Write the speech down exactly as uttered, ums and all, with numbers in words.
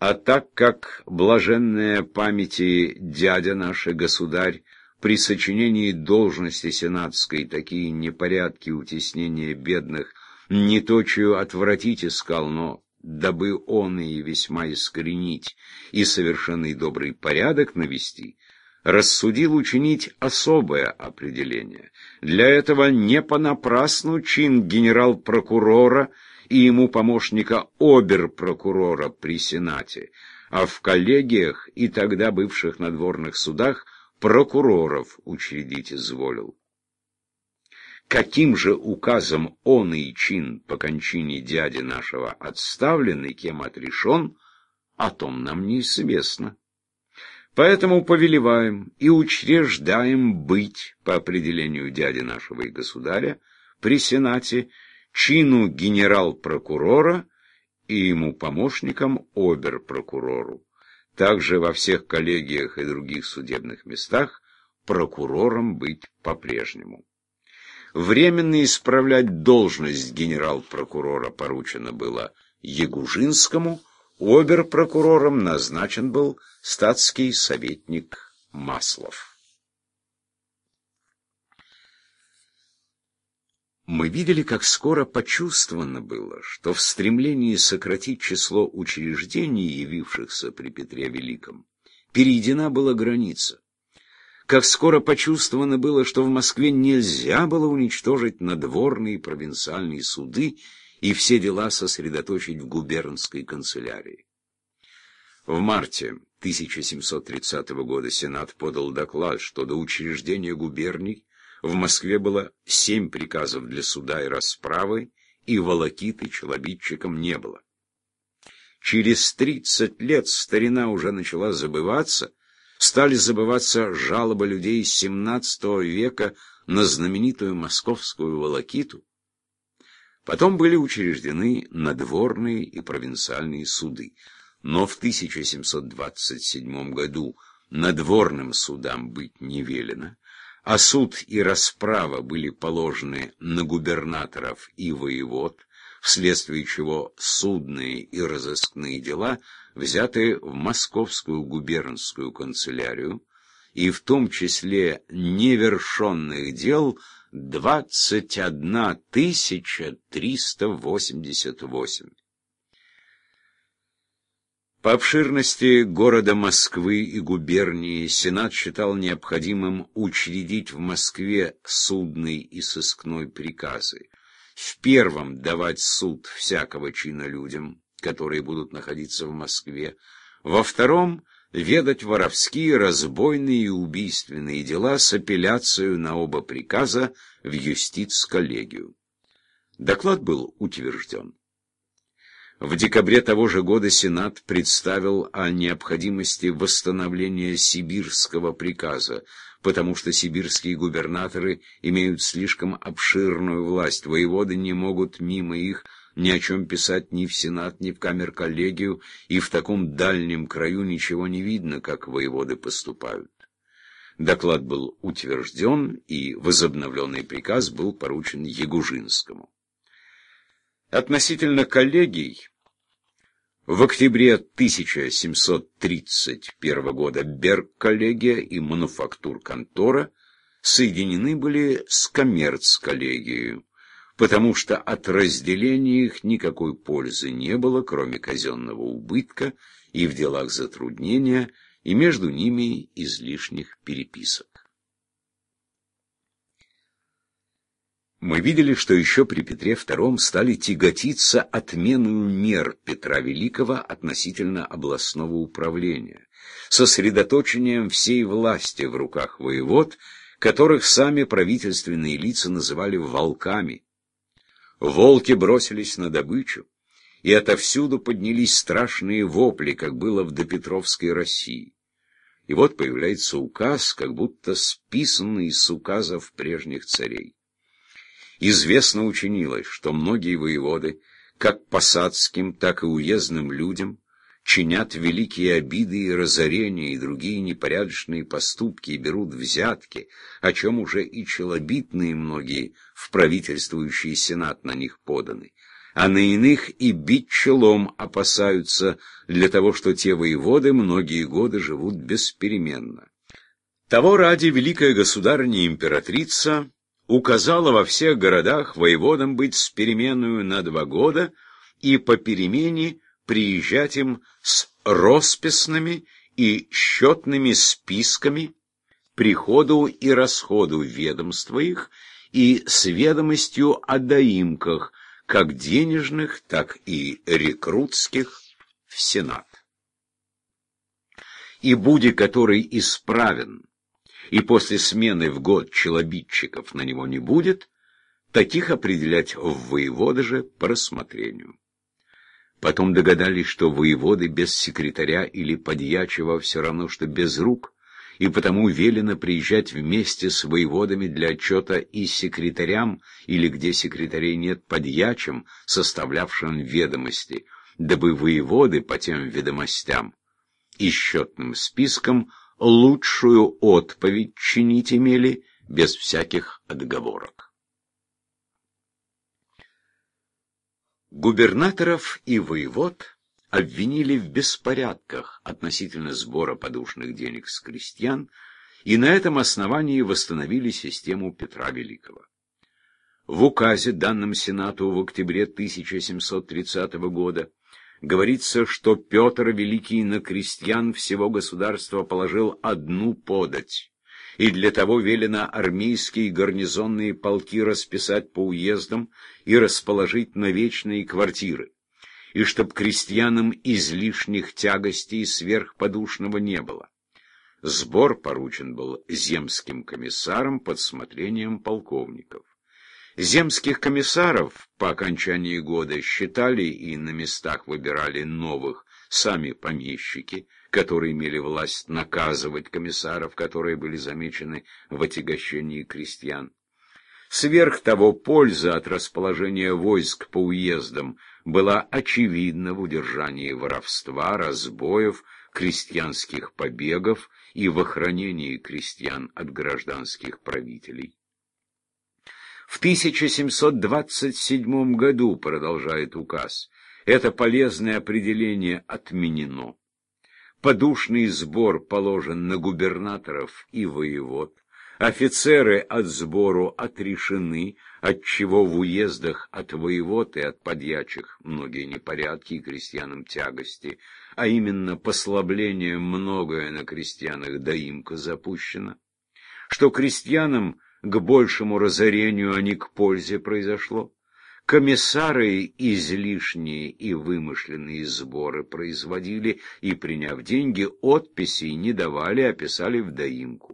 А так как блаженная памяти дядя наш и государь при сочинении должности сенатской такие непорядки утеснения бедных не точию отвратить искал, но дабы он и весьма искоренить и совершенный добрый порядок навести, рассудил учинить особое определение. Для этого не понапрасну чин генерал-прокурора и ему помощника обер-прокурора при Сенате, а в коллегиях и тогда бывших надворных судах прокуроров учредить изволил. Каким же указом он и чин по кончине дяди нашего отставлен и кем отрешен, о том нам неизвестно. Поэтому повелеваем и учреждаем быть, по определению дяди нашего и государя, при Сенате чину генерал-прокурора и ему помощникам обер-прокурору. Также во всех коллегиях и других судебных местах прокурором быть по-прежнему. Временно исправлять должность генерал-прокурора поручено было Ягужинскому, обер-прокурором назначен был статский советник Маслов. Мы видели, как скоро почувствовано было, что в стремлении сократить число учреждений, явившихся при Петре Великом, перейдена была граница. Как скоро почувствовано было, что в Москве нельзя было уничтожить надворные и провинциальные суды и все дела сосредоточить в губернской канцелярии. В марте тысяча семьсот тридцатого года Сенат подал доклад, что до учреждения губерний в Москве было семь приказов для суда и расправы, и волокиты челобитчикам не было. Через тридцать лет старина уже начала забываться, стали забываться жалобы людей семнадцатого века на знаменитую московскую волокиту. Потом были учреждены надворные и провинциальные суды. Но в тысяча семьсот двадцать седьмом году надворным судам быть не велено, а суд и расправа были положены на губернаторов и воевод, вследствие чего судные и разыскные дела взяты в московскую губернскую канцелярию, и в том числе невершенных дел двадцать одна тысяча триста восемьдесят восемь. По обширности города Москвы и губернии Сенат считал необходимым учредить в Москве судный и сыскной приказы. В первом давать суд всякого чина людям, которые будут находиться в Москве. Во втором ведать воровские, разбойные и убийственные дела с апелляцией на оба приказа в юстиц-коллегию. Доклад был утвержден. В декабре того же года Сенат представил о необходимости восстановления сибирского приказа, потому что сибирские губернаторы имеют слишком обширную власть, воеводы не могут мимо их ни о чем писать ни в Сенат, ни в камер-коллегию, и в таком дальнем краю ничего не видно, как воеводы поступают. Доклад был утвержден, и возобновленный приказ был поручен Ягужинскому. Относительно коллегий, в октябре тысяча семьсот тридцать первого года Берг-коллегия и мануфактур-контора соединены были с коммерц-коллегией, потому что от разделения их никакой пользы не было, кроме казенного убытка и в делах затруднения, и между ними излишних переписок. Мы видели, что еще при Петре втором стали тяготиться отменою мер Петра Великого относительно областного управления, сосредоточением всей власти в руках воевод, которых сами правительственные лица называли волками. Волки бросились на добычу, и отовсюду поднялись страшные вопли, как было в допетровской России. И вот появляется указ, как будто списанный с указов прежних царей. Известно учинилось, что многие воеводы, как посадским, так и уездным людям, чинят великие обиды и разорения и другие непорядочные поступки и берут взятки, о чем уже и челобитные многие в правительствующий сенат на них поданы. а на иных и бить челом опасаются, для того, что те воеводы многие годы живут беспеременно. Того ради великая государыня-императрица указала во всех городах воеводам быть с переменную на два года и по перемене приезжать им с росписными и счетными списками приходу и расходу ведомства их и с ведомостью о доимках, как денежных, так и рекрутских, в Сенат. И буди, который исправен, и после смены в год челобитчиков на него не будет, таких определять в воеводы же по рассмотрению. Потом догадались, что воеводы без секретаря или подьячего все равно, что без рук, и потому велено приезжать вместе с воеводами для отчета и секретарям, или где секретарей нет, подьячим, составлявшим ведомости, дабы воеводы по тем ведомостям и счетным спискам лучшую отповедь чинить имели без всяких отговорок. Губернаторов и воевод обвинили в беспорядках относительно сбора подушных денег с крестьян, и на этом основании восстановили систему Петра Великого. В указе, данном Сенату в октябре тысяча семьсот тридцатого года, говорится, что Петр Великий на крестьян всего государства положил одну подать, и для того велено армейские гарнизонные полки расписать по уездам и расположить на вечные квартиры, и чтоб крестьянам излишних тягостей сверхподушного не было. Сбор поручен был земским комиссарам под смотрением полковников. Земских комиссаров по окончании года считали и на местах выбирали новых сами помещики, которые имели власть наказывать комиссаров, которые были замечены в отягощении крестьян. Сверх того, польза от расположения войск по уездам была очевидна в удержании воровства, разбоев, крестьянских побегов и в охранении крестьян от гражданских правителей. В тысяча семьсот двадцать седьмом году, продолжает указ, это полезное определение отменено. Подушный сбор положен на губернаторов и воевод. Офицеры от сбору отрешены, отчего в уездах от воевод и от подьячих многие непорядки и крестьянам тягости, а именно послабление многое на крестьянах доимка запущено, что крестьянам к большему разорению, а не к пользе произошло. Комиссары излишние и вымышленные сборы производили и, приняв деньги, отписей не давали, а писали в доимку.